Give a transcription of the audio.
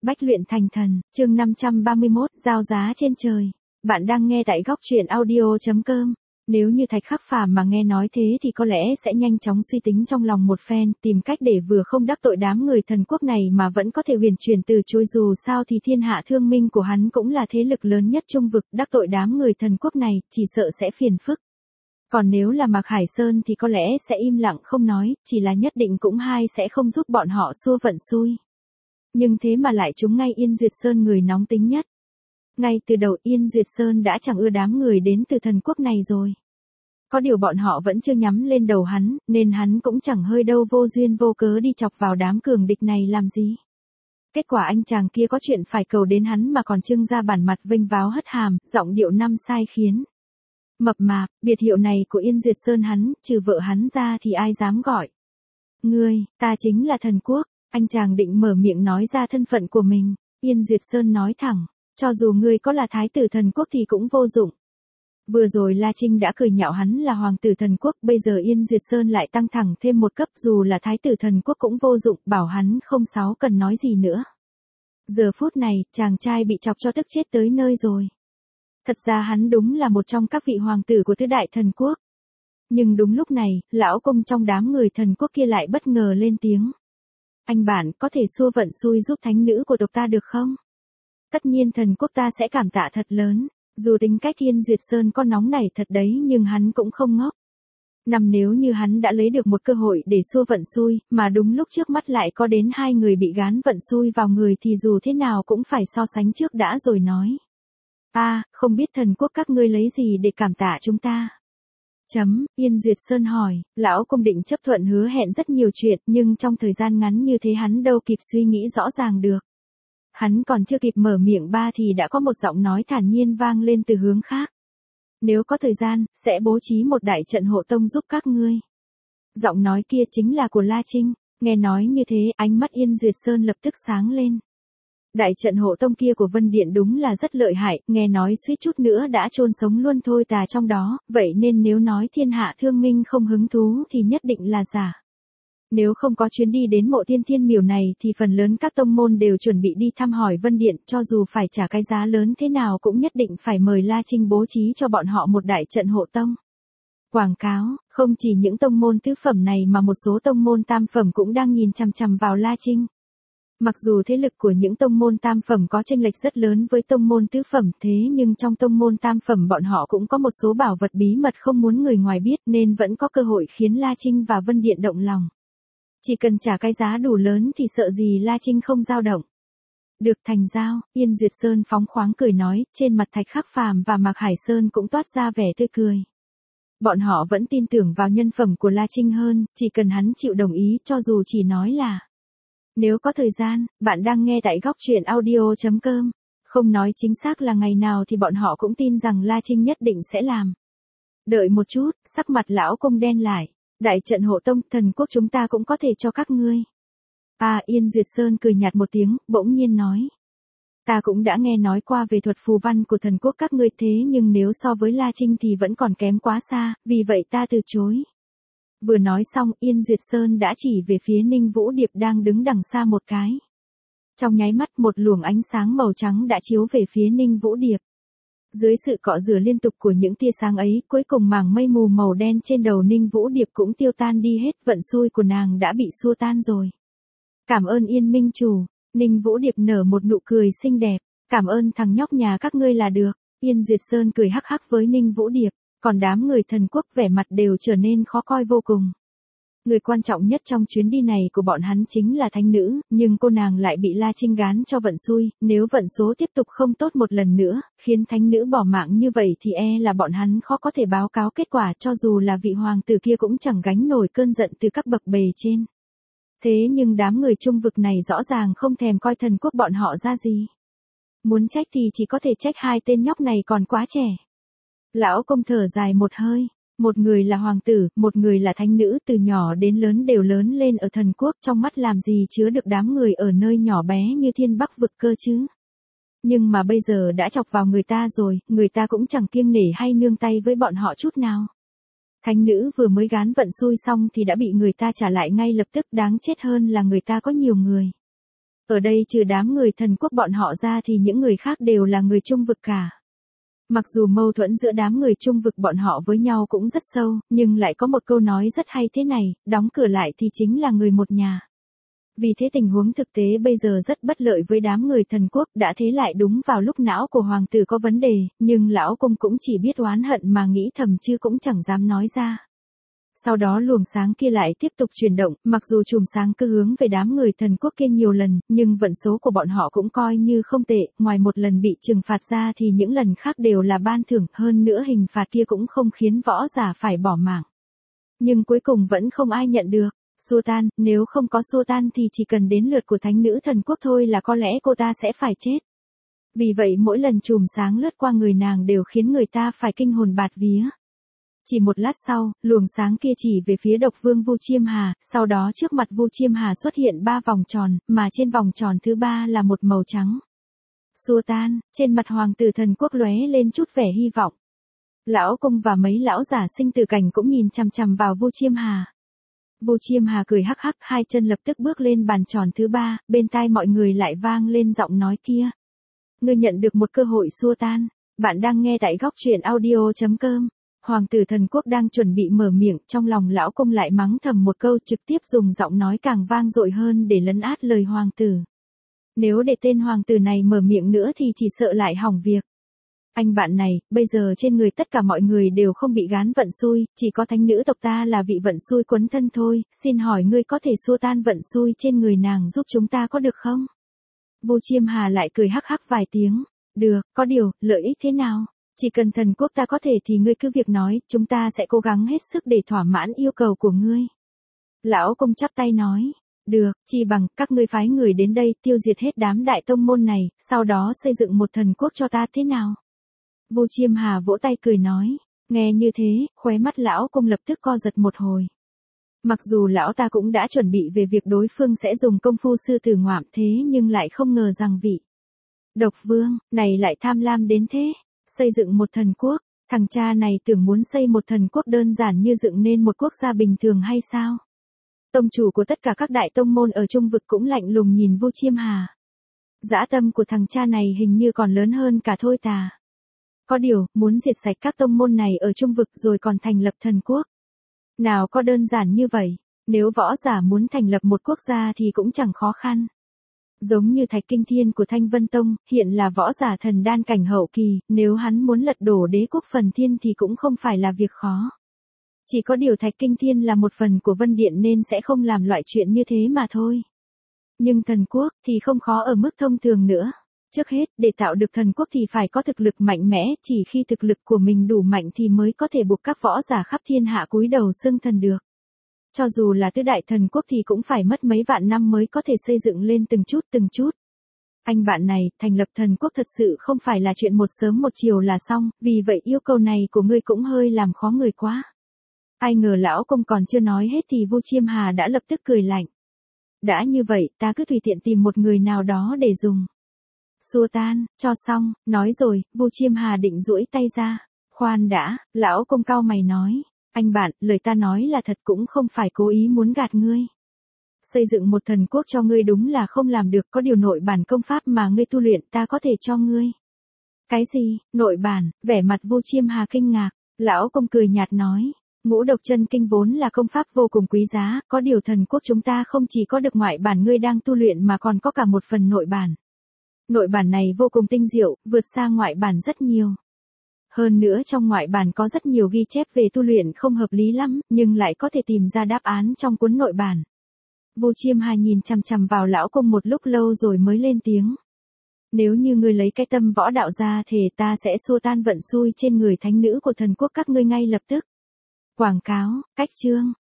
Bách luyện thành thần, chương 531, giao giá trên trời. Bạn đang nghe tại góc truyện audio.com. Nếu như Thạch Khắc Phàm mà nghe nói thế thì có lẽ sẽ nhanh chóng suy tính trong lòng một phen, tìm cách để vừa không đắc tội đám người thần quốc này mà vẫn có thể huyền chuyển từ chối, dù sao thì thiên hạ thương minh của hắn cũng là thế lực lớn nhất trung vực, đắc tội đám người thần quốc này, chỉ sợ sẽ phiền phức. Còn nếu là Mạc Hải Sơn thì có lẽ sẽ im lặng không nói, chỉ là nhất định cũng sẽ không giúp bọn họ xua vận xui. Nhưng thế mà lại trúng ngay Yên Duyệt Sơn, người nóng tính nhất. Ngay từ đầu Yên Duyệt Sơn đã chẳng ưa đám người đến từ thần quốc này rồi. Có điều bọn họ vẫn chưa nhắm lên đầu hắn, nên hắn cũng chẳng hơi đâu vô duyên vô cớ đi chọc vào đám cường địch này làm gì. Kết quả anh chàng kia có chuyện phải cầu đến hắn mà còn trưng ra bản mặt vênh váo hất hàm, giọng điệu năm sai khiến. Mập mạp, biệt hiệu này của Yên Duyệt Sơn hắn, trừ vợ hắn ra thì ai dám gọi. Ngươi, ta chính là thần quốc. Anh chàng định mở miệng nói ra thân phận của mình, Yên Duyệt Sơn nói thẳng, cho dù ngươi có là thái tử thần quốc thì cũng vô dụng. Vừa rồi La Trinh đã cười nhạo hắn là hoàng tử thần quốc, bây giờ Yên Duyệt Sơn lại tăng thẳng thêm một cấp, dù là thái tử thần quốc cũng vô dụng, bảo hắn không sáu cần nói gì nữa. Giờ phút này, chàng trai bị chọc cho tức chết tới nơi rồi. Thật ra hắn đúng là một trong các vị hoàng tử của tứ đại thần quốc. Nhưng đúng lúc này, lão công trong đám người thần quốc kia lại bất ngờ lên tiếng. Anh bạn có thể xua vận xui giúp thánh nữ của tộc ta được không? Tất nhiên thần quốc ta sẽ cảm tạ thật lớn. Dù tính cách Yên Duyệt Sơn có nóng nảy thật đấy nhưng hắn cũng không ngốc. Nếu như hắn đã lấy được một cơ hội để xua vận xui, mà đúng lúc trước mắt lại có đến hai người bị gán vận xui vào người thì dù thế nào cũng phải so sánh trước đã rồi nói. Không biết thần quốc các ngươi lấy gì để cảm tạ chúng ta? Yên Duyệt Sơn hỏi, lão công định chấp thuận hứa hẹn rất nhiều chuyện nhưng trong thời gian ngắn như thế hắn đâu kịp suy nghĩ rõ ràng được. Hắn còn chưa kịp mở miệng thì đã có một giọng nói thản nhiên vang lên từ hướng khác. Nếu có thời gian, sẽ bố trí một đại trận hộ tông giúp các ngươi. Giọng nói kia chính là của La Trinh, nghe nói như thế ánh mắt Yên Duyệt Sơn lập tức sáng lên. Đại trận hộ tông kia của Vân Điện đúng là rất lợi hại, nghe nói suýt chút nữa đã chôn sống luôn Thôi Tà trong đó, vậy nên nếu nói thiên hạ thương minh không hứng thú thì nhất định là giả. Nếu không có chuyến đi đến mộ Tiên Thiên Miểu này thì phần lớn các tông môn đều chuẩn bị đi thăm hỏi Vân Điện, cho dù phải trả cái giá lớn thế nào cũng nhất định phải mời La Trinh bố trí cho bọn họ một đại trận hộ tông. Quảng cáo, không chỉ những tông môn tứ phẩm này mà một số tông môn tam phẩm cũng đang nhìn chằm chằm vào La Trinh. Mặc dù thế lực của những tông môn tam phẩm có chênh lệch rất lớn với tông môn tứ phẩm, thế nhưng trong tông môn tam phẩm bọn họ cũng có một số bảo vật bí mật không muốn người ngoài biết nên vẫn có cơ hội khiến La Trinh và Vân Điện động lòng. Chỉ cần trả cái giá đủ lớn thì sợ gì La Trinh không dao động. Được thành giao, Yên Duyệt Sơn phóng khoáng cười nói, trên mặt Thạch Khắc Phàm và Mạc Hải Sơn cũng toát ra vẻ tươi cười. Bọn họ vẫn tin tưởng vào nhân phẩm của La Trinh hơn, chỉ cần hắn chịu đồng ý cho dù chỉ nói là. Nếu có thời gian, bạn đang nghe tại góc truyện audio.com. Không nói chính xác là ngày nào thì bọn họ cũng tin rằng La Trinh nhất định sẽ làm. Đợi một chút, sắc mặt lão công đen lại. Đại trận hộ tông, thần quốc chúng ta cũng có thể cho các ngươi. Yên Duyệt Sơn cười nhạt một tiếng, bỗng nhiên nói. Ta cũng đã nghe nói qua về thuật phù văn của thần quốc các ngươi thế nhưng nếu so với La Trinh thì vẫn còn kém quá xa, vì vậy ta từ chối. Vừa nói xong, Yên Duyệt Sơn đã chỉ về phía Ninh Vũ Điệp đang đứng đằng xa một cái. Trong nháy mắt một luồng ánh sáng màu trắng đã chiếu về phía Ninh Vũ Điệp. Dưới sự cọ rửa liên tục của những tia sáng ấy, cuối cùng màng mây mù màu đen trên đầu Ninh Vũ Điệp cũng tiêu tan đi hết, vận xui của nàng đã bị xua tan rồi. Cảm ơn Yên Minh Chủ, Ninh Vũ Điệp nở một nụ cười xinh đẹp, cảm ơn thằng nhóc nhà các ngươi là được. Yên Duyệt Sơn cười hắc hắc với Ninh Vũ Điệp, còn đám người thần quốc vẻ mặt đều trở nên khó coi vô cùng. Người quan trọng nhất trong chuyến đi này của bọn hắn chính là thánh nữ, nhưng cô nàng lại bị La Trinh gán cho vận xui, nếu vận số tiếp tục không tốt một lần nữa, khiến thánh nữ bỏ mạng như vậy thì là bọn hắn khó có thể báo cáo kết quả cho dù là vị hoàng tử kia cũng chẳng gánh nổi cơn giận từ các bậc bề trên. Thế nhưng đám người trung vực này rõ ràng không thèm coi thần quốc bọn họ ra gì. Muốn trách thì chỉ có thể trách hai tên nhóc này còn quá trẻ. Lão công thở dài một hơi. Một người là hoàng tử, một người là thánh nữ, từ nhỏ đến lớn đều lớn lên ở thần quốc, trong mắt làm gì chứa được đám người ở nơi nhỏ bé như Thiên Bắc vực cơ chứ. Nhưng mà bây giờ đã chọc vào người ta rồi, người ta cũng chẳng kiêng nể hay nương tay với bọn họ chút nào. Thánh nữ vừa mới gán vận xui xong thì đã bị người ta trả lại ngay lập tức, đáng chết hơn là người ta có nhiều người. Ở đây trừ đám người thần quốc bọn họ ra thì những người khác đều là người trung vực cả. Mặc dù mâu thuẫn giữa đám người trung vực bọn họ với nhau cũng rất sâu, nhưng lại có một câu nói rất hay thế này, đóng cửa lại thì chính là người một nhà. Vì thế tình huống thực tế bây giờ rất bất lợi với đám người thần quốc, đã thế lại đúng vào lúc não của hoàng tử có vấn đề, nhưng lão công cũng chỉ biết oán hận mà nghĩ thầm chứ cũng chẳng dám nói ra. Sau đó luồng sáng kia lại tiếp tục chuyển động, mặc dù chùm sáng cứ hướng về đám người thần quốc kia nhiều lần, nhưng vận số của bọn họ cũng coi như không tệ, ngoài một lần bị trừng phạt ra thì những lần khác đều là ban thưởng, hơn nữa hình phạt kia cũng không khiến võ giả phải bỏ mạng. Nhưng cuối cùng vẫn không ai nhận được. Sultan, nếu không có Sultan thì chỉ cần đến lượt của thánh nữ thần quốc thôi là có lẽ cô ta sẽ phải chết. Vì vậy mỗi lần chùm sáng lướt qua người nàng đều khiến người ta phải kinh hồn bạt vía. Chỉ một lát sau, luồng sáng kia chỉ về phía độc vương Vu Chiêm Hà, sau đó trước mặt Vu Chiêm Hà xuất hiện 3 vòng tròn, mà trên vòng tròn thứ 3 là một màu trắng. Sultan, trên mặt hoàng tử thần quốc lóe lên chút vẻ hy vọng. Lão công và mấy lão giả sinh tử cảnh cũng nhìn chằm chằm vào Vu Chiêm Hà. Vu Chiêm Hà cười hắc hắc, hai chân lập tức bước lên bàn tròn thứ 3, bên tai mọi người lại vang lên giọng nói kia. Ngươi nhận được một cơ hội Sultan, bạn đang nghe tại góc truyện audio.com. Hoàng tử thần quốc đang chuẩn bị mở miệng, trong lòng lão công lại mắng thầm một câu, trực tiếp dùng giọng nói càng vang dội hơn để lấn át lời hoàng tử. Nếu để tên hoàng tử này mở miệng nữa thì chỉ sợ lại hỏng việc. Anh bạn này, bây giờ trên người tất cả mọi người đều không bị gán vận xui, chỉ có thánh nữ tộc ta là vị vận xui quấn thân thôi, xin hỏi ngươi có thể xua tan vận xui trên người nàng giúp chúng ta có được không? Vu Chiêm Hà lại cười hắc hắc vài tiếng, được, có điều, lợi ích thế nào? Chỉ cần thần quốc ta có thể thì ngươi cứ việc nói, chúng ta sẽ cố gắng hết sức để thỏa mãn yêu cầu của ngươi. Lão công chắp tay nói, được, chi bằng các ngươi phái người đến đây tiêu diệt hết đám đại tông môn này, sau đó xây dựng một thần quốc cho ta thế nào? Vu Chiêm Hà vỗ tay cười nói, nghe như thế, khóe mắt lão công lập tức co giật một hồi. Mặc dù lão ta cũng đã chuẩn bị về việc đối phương sẽ dùng công phu sư tử ngoạm thế nhưng lại không ngờ rằng vị độc vương này lại tham lam đến thế. Xây dựng một thần quốc, thằng cha này tưởng muốn xây một thần quốc đơn giản như dựng nên một quốc gia bình thường hay sao? Tông chủ của tất cả các đại tông môn ở trung vực cũng lạnh lùng nhìn Vu Chiêm Hà. Dã tâm của thằng cha này hình như còn lớn hơn cả Thôi Tà. Có điều, muốn diệt sạch các tông môn này ở trung vực rồi còn thành lập thần quốc. Nào có đơn giản như vậy, nếu võ giả muốn thành lập một quốc gia thì cũng chẳng khó khăn. Giống như Thạch Kinh Thiên của Thanh Vân Tông, hiện là võ giả thần đan cảnh hậu kỳ, nếu hắn muốn lật đổ đế quốc Phần Thiên thì cũng không phải là việc khó. Chỉ có điều Thạch Kinh Thiên là một phần của Vân Điện nên sẽ không làm loại chuyện như thế mà thôi. Nhưng thần quốc thì không khó ở mức thông thường nữa. Trước hết, để tạo được thần quốc thì phải có thực lực mạnh mẽ, chỉ khi thực lực của mình đủ mạnh thì mới có thể buộc các võ giả khắp thiên hạ cúi đầu xưng thần được. Cho dù là tứ đại thần quốc thì cũng phải mất mấy vạn năm mới có thể xây dựng lên từng chút. Anh bạn này, thành lập thần quốc thật sự không phải là chuyện một sớm một chiều là xong, vì vậy yêu cầu này của ngươi cũng hơi làm khó người quá. Ai ngờ lão công còn chưa nói hết thì Vu Chiêm Hà đã lập tức cười lạnh. Đã như vậy, ta cứ tùy tiện tìm một người nào đó để dùng. Xua tan, cho xong, nói rồi, Vu Chiêm Hà định duỗi tay ra. Khoan đã, lão công cau mày nói. Anh bạn, lời ta nói là thật cũng không phải cố ý muốn gạt ngươi. Xây dựng một thần quốc cho ngươi đúng là không làm được, có điều nội bản công pháp mà ngươi tu luyện ta có thể cho ngươi. Cái gì, nội bản, vẻ mặt Vu Chiêm Hà kinh ngạc, lão công cười nhạt nói. Ngũ độc chân kinh vốn là công pháp vô cùng quý giá, có điều thần quốc chúng ta không chỉ có được ngoại bản ngươi đang tu luyện mà còn có cả một phần nội bản. Nội bản này vô cùng tinh diệu, vượt xa ngoại bản rất nhiều. Hơn nữa trong ngoại bản có rất nhiều ghi chép về tu luyện không hợp lý lắm, nhưng lại có thể tìm ra đáp án trong cuốn nội bản. Vu Chiêm Hà nhìn chằm chằm vào lão công một lúc lâu rồi mới lên tiếng. Nếu như ngươi lấy cái tâm võ đạo ra thì ta sẽ xua tan vận xui trên người thánh nữ của thần quốc các ngươi ngay lập tức. Quảng cáo, cách chương.